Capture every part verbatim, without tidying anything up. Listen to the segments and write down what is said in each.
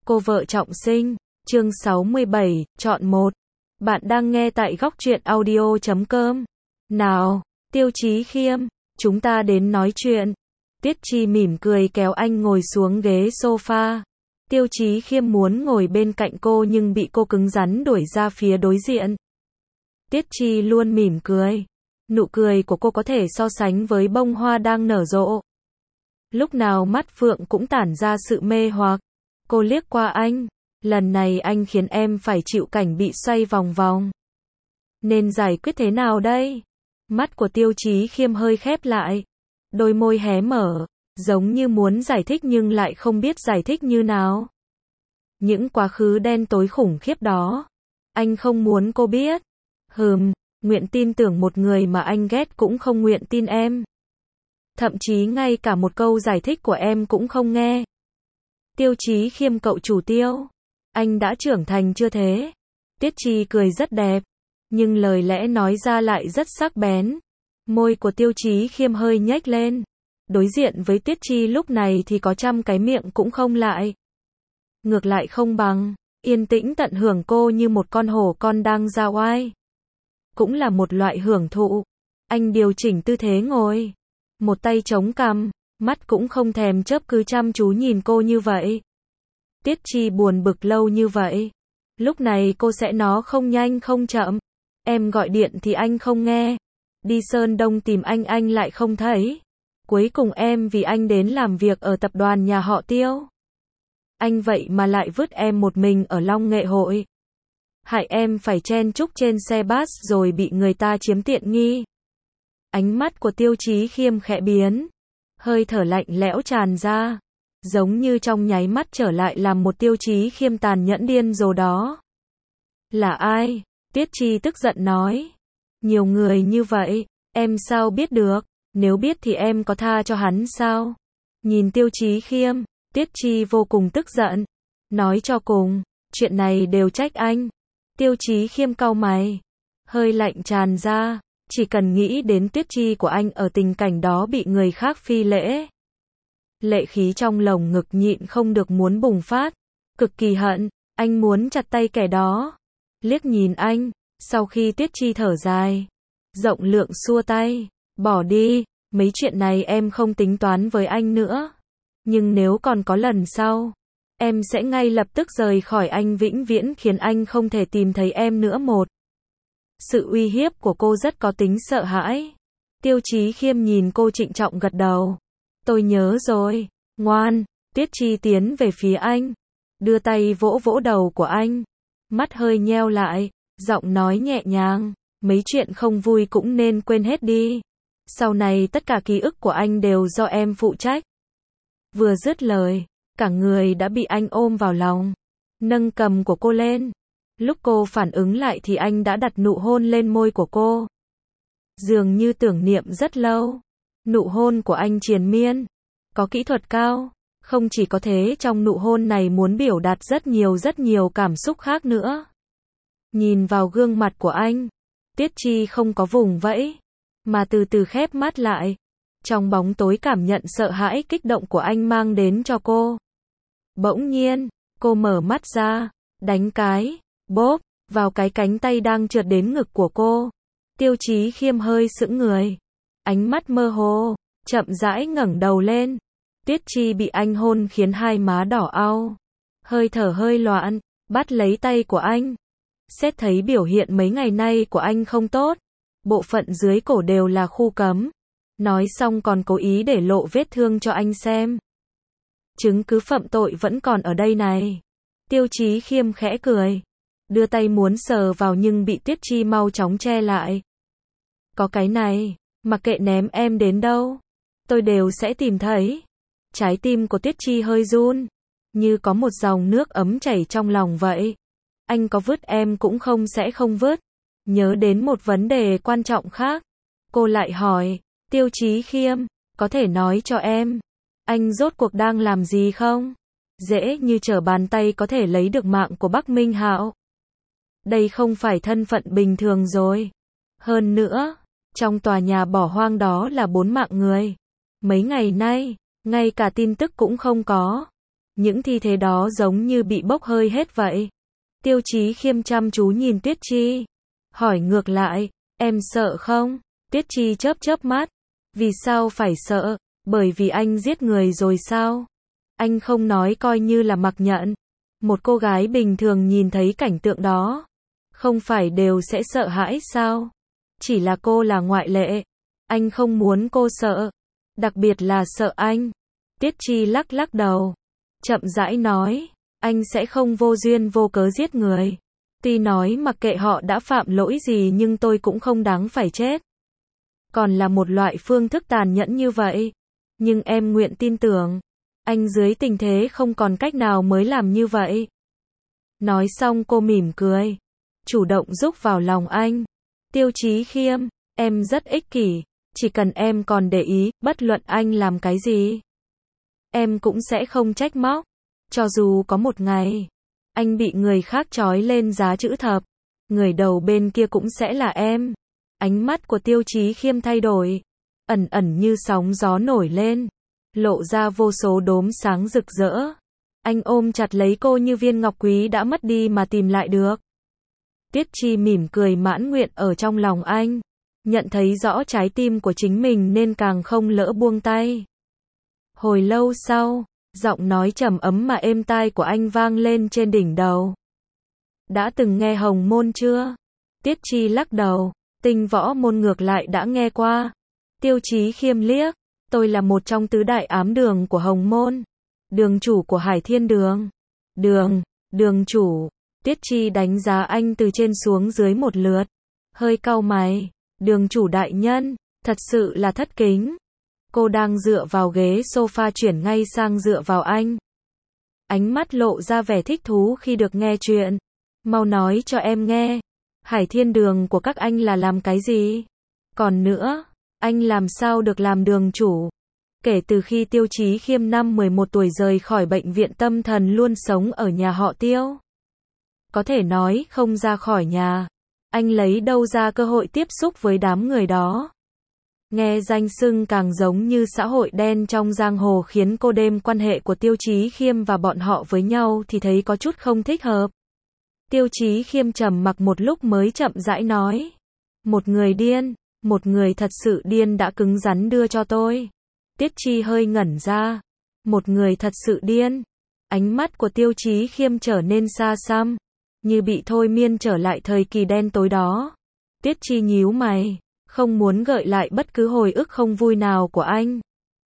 Cô vợ trọng sinh, chương sáu mươi bảy, chọn một. Bạn đang nghe tại góc truyện audio chấm com. Nào, Tiêu Chí Khiêm, chúng ta đến nói chuyện. Tiết Chi mỉm cười kéo anh ngồi xuống ghế sofa. Tiêu Chí Khiêm muốn ngồi bên cạnh cô nhưng bị cô cứng rắn đuổi ra phía đối diện. Tiết Chi luôn mỉm cười. Nụ cười của cô có thể so sánh với bông hoa đang nở rộ. Lúc nào mắt phượng cũng tản ra sự mê hoặc. Cô liếc qua anh. Lần này anh khiến em phải chịu cảnh bị xoay vòng vòng. Nên giải quyết thế nào đây? Mắt của Tiêu Chí Khiêm hơi khép lại. Đôi môi hé mở, giống như muốn giải thích nhưng lại không biết giải thích như nào. Những quá khứ đen tối khủng khiếp đó, anh không muốn cô biết. Hừm, nguyện tin tưởng một người mà anh ghét cũng không nguyện tin em. Thậm chí ngay cả một câu giải thích của em cũng không nghe. Tiêu Chí Khiêm cậu chủ Tiêu, anh đã trưởng thành chưa thế? Tiết Chi cười rất đẹp, nhưng lời lẽ nói ra lại rất sắc bén. Môi của Tiêu Chí Khiêm hơi nhếch lên. Đối diện với Tiết Chi lúc này thì có trăm cái miệng cũng không lại. Ngược lại không bằng, yên tĩnh tận hưởng cô như một con hổ con đang ra oai. Cũng là một loại hưởng thụ. Anh điều chỉnh tư thế ngồi. Một tay chống cằm, mắt cũng không thèm chớp cứ chăm chú nhìn cô như vậy. Tiết Chi buồn bực lâu như vậy. Lúc này cô sẽ nó không nhanh không chậm. Em gọi điện thì anh không nghe. Đi Sơn Đông tìm anh anh lại không thấy. Cuối cùng em vì anh đến làm việc ở tập đoàn nhà họ Tiêu. Anh vậy mà lại vứt em một mình ở Long Nghệ Hội. Hại em phải chen chúc trên xe bus rồi bị người ta chiếm tiện nghi. Ánh mắt của Tiêu Chí Khiêm khẽ biến. Hơi thở lạnh lẽo tràn ra. Giống như trong nháy mắt trở lại làm một Tiêu Chí Khiêm tàn nhẫn điên rồ đó. Là ai? Tiết Chi tức giận nói. Nhiều người như vậy, em sao biết được? Nếu biết thì em có tha cho hắn sao? Nhìn Tiêu Chí Khiêm, Tiết Chi vô cùng tức giận. Nói cho cùng, chuyện này đều trách anh. Tiêu Chí Khiêm cau mày. Hơi lạnh tràn ra. Chỉ cần nghĩ đến Tiết Chi của anh ở tình cảnh đó bị người khác phi lễ. Lệ khí trong lồng ngực nhịn không được muốn bùng phát. Cực kỳ hận, anh muốn chặt tay kẻ đó. Liếc nhìn anh, sau khi Tiết Chi thở dài. Rộng lượng xua tay, bỏ đi, mấy chuyện này em không tính toán với anh nữa. Nhưng nếu còn có lần sau, em sẽ ngay lập tức rời khỏi anh vĩnh viễn khiến anh không thể tìm thấy em nữa một. Sự uy hiếp của cô rất có tính sợ hãi. Tiêu Chí Khiêm nhìn cô trịnh trọng gật đầu. Tôi nhớ rồi, ngoan. Tiết Chi tiến về phía anh, đưa tay vỗ vỗ đầu của anh. Mắt hơi nheo lại, giọng nói nhẹ nhàng. Mấy chuyện không vui cũng nên quên hết đi. Sau này tất cả ký ức của anh đều do em phụ trách. Vừa dứt lời, cả người đã bị anh ôm vào lòng. Nâng cầm của cô lên. Lúc cô phản ứng lại thì anh đã đặt nụ hôn lên môi của cô. Dường như tưởng niệm rất lâu. Nụ hôn của anh triền miên. Có kỹ thuật cao. Không chỉ có thế, trong nụ hôn này muốn biểu đạt rất nhiều rất nhiều cảm xúc khác nữa. Nhìn vào gương mặt của anh, Tiết Chi không có vùng vẫy, mà từ từ khép mắt lại. Trong bóng tối cảm nhận sợ hãi kích động của anh mang đến cho cô. Bỗng nhiên, cô mở mắt ra, đánh cái, bóp, vào cái cánh tay đang trượt đến ngực của cô. Tiêu Chí Khiêm hơi sững người. Ánh mắt mơ hồ, chậm rãi ngẩng đầu lên. Tiết Chi bị anh hôn khiến hai má đỏ au. Hơi thở hơi loạn, bắt lấy tay của anh. Xét thấy biểu hiện mấy ngày nay của anh không tốt. Bộ phận dưới cổ đều là khu cấm. Nói xong còn cố ý để lộ vết thương cho anh xem. Chứng cứ phạm tội vẫn còn ở đây này. Tiêu Chí Khiêm khẽ cười. Đưa tay muốn sờ vào nhưng bị Tiết Chi mau chóng che lại. Có cái này, mặc kệ ném em đến đâu, tôi đều sẽ tìm thấy. Trái tim của Tiết Chi hơi run, như có một dòng nước ấm chảy trong lòng vậy. Anh có vứt em cũng không sẽ không vứt. Nhớ đến một vấn đề quan trọng khác. Cô lại hỏi, Tiêu Chí Khiêm, có thể nói cho em, anh rốt cuộc đang làm gì không? Dễ như trở bàn tay có thể lấy được mạng của Bắc Minh Hạo. Đây không phải thân phận bình thường rồi. Hơn nữa, trong tòa nhà bỏ hoang đó là bốn mạng người. Mấy ngày nay, ngay cả tin tức cũng không có. Những thi thể đó giống như bị bốc hơi hết vậy. Tiêu Chí Khiêm chăm chú nhìn Tuyết Chi. Hỏi ngược lại, em sợ không? Tuyết Chi chớp chớp mắt. Vì sao phải sợ? Bởi vì anh giết người rồi sao? Anh không nói coi như là mặc nhận. Một cô gái bình thường nhìn thấy cảnh tượng đó, không phải đều sẽ sợ hãi sao? Chỉ là cô là ngoại lệ. Anh không muốn cô sợ. Đặc biệt là sợ anh. Tuyết Chi lắc lắc đầu. Chậm rãi nói, anh sẽ không vô duyên vô cớ giết người. Tuy nói mặc kệ họ đã phạm lỗi gì nhưng tôi cũng không đáng phải chết. Còn là một loại phương thức tàn nhẫn như vậy. Nhưng em nguyện tin tưởng, anh dưới tình thế không còn cách nào mới làm như vậy. Nói xong cô mỉm cười, chủ động rúc vào lòng anh. Tiêu Chí Khiêm, em rất ích kỷ, chỉ cần em còn để ý, bất luận anh làm cái gì, em cũng sẽ không trách móc. Cho dù có một ngày, anh bị người khác trói lên giá chữ thập, người đầu bên kia cũng sẽ là em. Ánh mắt của Tiêu Chí Khiêm thay đổi, ẩn ẩn như sóng gió nổi lên, lộ ra vô số đốm sáng rực rỡ. Anh ôm chặt lấy cô như viên ngọc quý đã mất đi mà tìm lại được. Tuyết Chi mỉm cười mãn nguyện ở trong lòng anh, nhận thấy rõ trái tim của chính mình nên càng không lỡ buông tay. Hồi lâu sau, giọng nói trầm ấm mà êm tai của anh vang lên trên đỉnh đầu. Đã từng nghe Hồng Môn chưa? Tuyết Chi lắc đầu, Tinh Võ Môn ngược lại đã nghe qua. Tiêu Chí Khiêm liếc, tôi là một trong tứ đại ám đường của Hồng Môn, đường chủ của Hải Thiên Đường. Đường, đường chủ. Tuyết Chi đánh giá anh từ trên xuống dưới một lượt, hơi cau mày. Đường chủ đại nhân, thật sự là thất kính. Cô đang dựa vào ghế sofa chuyển ngay sang dựa vào anh. Ánh mắt lộ ra vẻ thích thú khi được nghe chuyện. Mau nói cho em nghe, Hải Thiên Đường của các anh là làm cái gì? Còn nữa, anh làm sao được làm đường chủ? Kể từ khi Tiêu Chí Khiêm năm mười một tuổi rời khỏi bệnh viện tâm thần luôn sống ở nhà họ Tiêu. Có thể nói không ra khỏi nhà. Anh lấy đâu ra cơ hội tiếp xúc với đám người đó? Nghe danh xưng càng giống như xã hội đen trong giang hồ khiến cô đêm quan hệ của Tiêu Chí Khiêm và bọn họ với nhau thì thấy có chút không thích hợp. Tiêu Chí Khiêm trầm mặc một lúc mới chậm rãi nói. Một người điên, một người thật sự điên đã cứng rắn đưa cho tôi. Tuyết Chi hơi ngẩn ra. Một người thật sự điên. Ánh mắt của Tiêu Chí Khiêm trở nên xa xăm, như bị thôi miên trở lại thời kỳ đen tối đó. Tuyết Chi nhíu mày, không muốn gợi lại bất cứ hồi ức không vui nào của anh.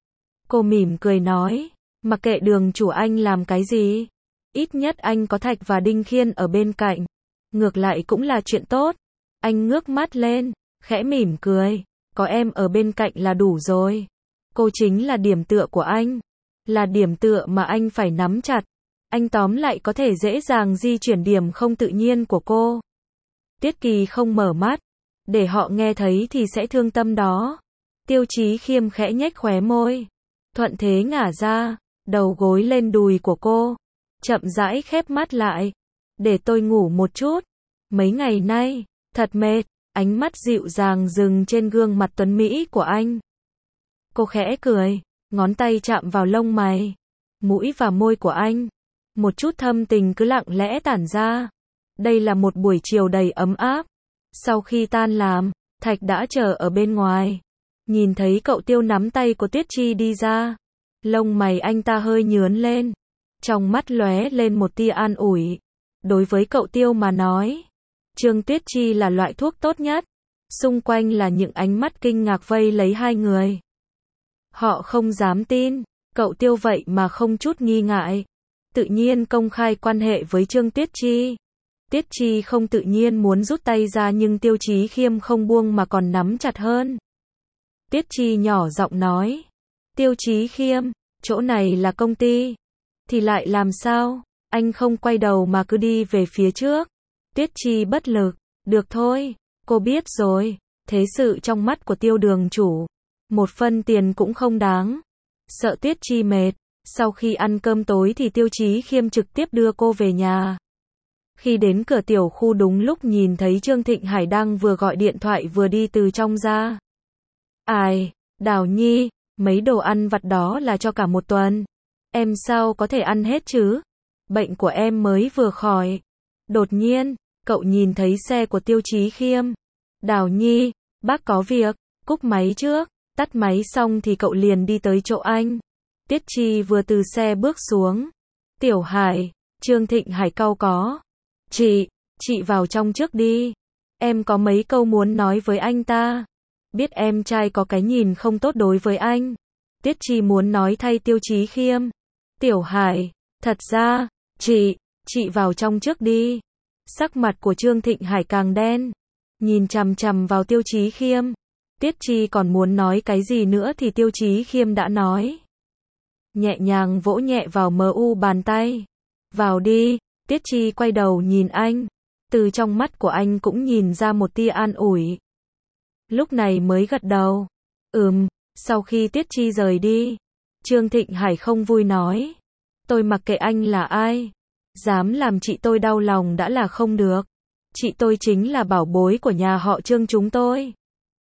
Cô mỉm cười nói, mặc kệ đường chủ anh làm cái gì, ít nhất anh có Thạch và Đinh Khiên ở bên cạnh, ngược lại cũng là chuyện tốt. Anh ngước mắt lên, khẽ mỉm cười, có em ở bên cạnh là đủ rồi. Cô chính là điểm tựa của anh, là điểm tựa mà anh phải nắm chặt. Anh tóm lại có thể dễ dàng di chuyển điểm không tự nhiên của cô. Tuyết Kỳ không mở mắt, để họ nghe thấy thì sẽ thương tâm đó. Tiêu Chí Khiêm khẽ nhếch khóe môi, thuận thế ngả ra, đầu gối lên đùi của cô, chậm rãi khép mắt lại. Để tôi ngủ một chút, mấy ngày nay, thật mệt. Ánh mắt dịu dàng dừng trên gương mặt tuấn mỹ của anh. Cô khẽ cười, ngón tay chạm vào lông mày, mũi và môi của anh. Một chút thâm tình cứ lặng lẽ tản ra. Đây là một buổi chiều đầy ấm áp. Sau khi tan làm, Thạch đã chờ ở bên ngoài. Nhìn thấy cậu Tiêu nắm tay của Tuyết Chi đi ra, lông mày anh ta hơi nhướng lên, trong mắt lóe lên một tia an ủi. Đối với cậu Tiêu mà nói, Trương Tuyết Chi là loại thuốc tốt nhất. Xung quanh là những ánh mắt kinh ngạc vây lấy hai người. Họ không dám tin, cậu Tiêu vậy mà không chút nghi ngại, tự nhiên công khai quan hệ với Trương Tuyết Chi. Tuyết Chi không tự nhiên muốn rút tay ra nhưng Tiêu Chí Khiêm không buông mà còn nắm chặt hơn. Tuyết Chi nhỏ giọng nói, Tiêu Chí Khiêm, chỗ này là công ty. Thì lại làm sao? Anh không quay đầu mà cứ đi về phía trước. Tuyết Chi bất lực, được thôi, cô biết rồi. Thế sự trong mắt của Tiêu đường chủ, một phân tiền cũng không đáng. Sợ Tuyết Chi mệt, sau khi ăn cơm tối thì Tiêu Chí Khiêm trực tiếp đưa cô về nhà. Khi đến cửa tiểu khu đúng lúc nhìn thấy Trương Thịnh Hải đang vừa gọi điện thoại vừa đi từ trong ra. Ai, Đào Nhi, mấy đồ ăn vặt đó là cho cả một tuần. Em sao có thể ăn hết chứ? Bệnh của em mới vừa khỏi. Đột nhiên, cậu nhìn thấy xe của Tiêu Chí Khiêm. Đào Nhi, bác có việc, cúp máy trước. Tắt máy xong thì cậu liền đi tới chỗ anh. Tiết Chi vừa từ xe bước xuống. Tiểu Hải, Trương Thịnh Hải cau có. Chị, chị vào trong trước đi. Em có mấy câu muốn nói với anh ta. Biết em trai có cái nhìn không tốt đối với anh. Tiết Chi muốn nói thay Tiêu Chí Khiêm. Tiểu Hải, thật ra, chị, chị vào trong trước đi. Sắc mặt của Trương Thịnh Hải càng đen. Nhìn chằm chằm vào Tiêu Chí Khiêm. Tiết Chi còn muốn nói cái gì nữa thì Tiêu Chí Khiêm đã nói. Nhẹ nhàng vỗ nhẹ vào mờ u bàn tay. Vào đi. Tiết Chi quay đầu nhìn anh. Từ trong mắt của anh cũng nhìn ra một tia an ủi. Lúc này mới gật đầu. Ừm, sau khi Tiết Chi rời đi, Trương Thịnh Hải không vui nói. Tôi mặc kệ anh là ai. Dám làm chị tôi đau lòng đã là không được. Chị tôi chính là bảo bối của nhà họ Trương chúng tôi.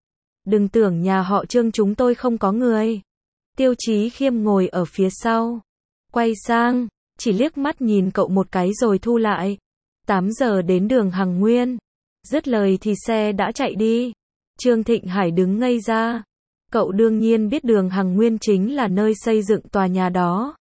Đừng tưởng nhà họ Trương chúng tôi không có người. Tiêu Chí Khiêm ngồi ở phía sau. Quay sang, chỉ liếc mắt nhìn cậu một cái rồi thu lại. tám giờ đến đường Hằng Nguyên. Dứt lời thì xe đã chạy đi. Trương Thịnh Hải đứng ngây ra. Cậu đương nhiên biết đường Hằng Nguyên chính là nơi xây dựng tòa nhà đó.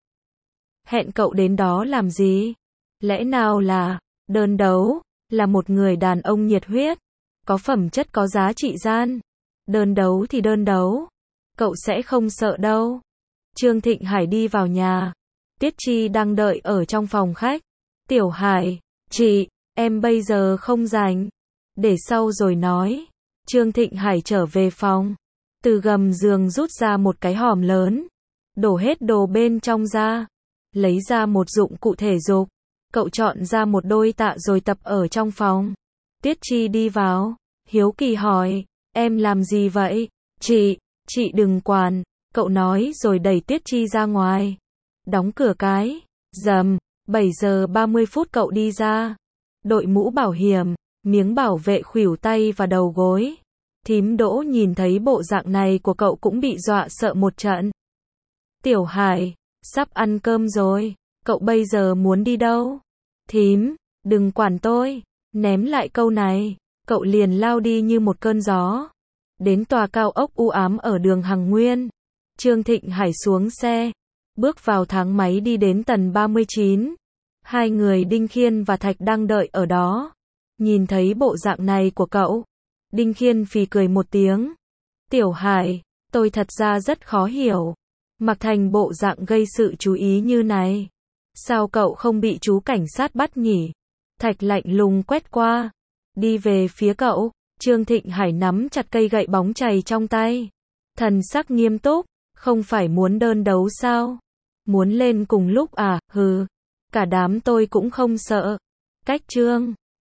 Hẹn cậu đến đó làm gì? Lẽ nào là đơn đấu, là một người đàn ông nhiệt huyết, có phẩm chất có giá trị gian. Đơn đấu thì đơn đấu. Cậu sẽ không sợ đâu. Trương Thịnh Hải đi vào nhà. Tiết Chi đang đợi ở trong phòng khách. Tiểu Hải, chị, em bây giờ không rảnh. Để sau rồi nói. Trương Thịnh Hải trở về phòng. Từ gầm giường rút ra một cái hòm lớn. Đổ hết đồ bên trong ra. Lấy ra một dụng cụ thể dục. Cậu chọn ra một đôi tạ rồi tập ở trong phòng. Tiết Chi đi vào. Hiếu kỳ hỏi. Em làm gì vậy? Chị, chị đừng quản. Cậu nói rồi đẩy Tiết Chi ra ngoài. Đóng cửa cái. Dầm. bảy giờ ba mươi phút cậu đi ra. Đội mũ bảo hiểm. Miếng bảo vệ khuỷu tay và đầu gối. Thím Đỗ nhìn thấy bộ dạng này của cậu cũng bị dọa sợ một trận. Tiểu Hải, sắp ăn cơm rồi. Cậu bây giờ muốn đi đâu? Thím, đừng quản tôi. Ném lại câu này. Cậu liền lao đi như một cơn gió. Đến tòa cao ốc u ám ở đường Hằng Nguyên. Trương Thịnh Hải xuống xe. Bước vào thang máy đi đến tầng ba mươi chín. Hai người Đinh Khiên và Thạch đang đợi ở đó. Nhìn thấy bộ dạng này của cậu. Đinh Khiên phì cười một tiếng. Tiểu Hải, tôi thật ra rất khó hiểu. Mặc thành bộ dạng gây sự chú ý như này. Sao cậu không bị chú cảnh sát bắt nhỉ? Thạch lạnh lùng quét qua. Đi về phía cậu. Trương Thịnh Hải nắm chặt cây gậy bóng chày trong tay. Thần sắc nghiêm túc. Không phải muốn đơn đấu sao? Muốn lên cùng lúc à? Hừ. Cả đám tôi cũng không sợ. Cách Trương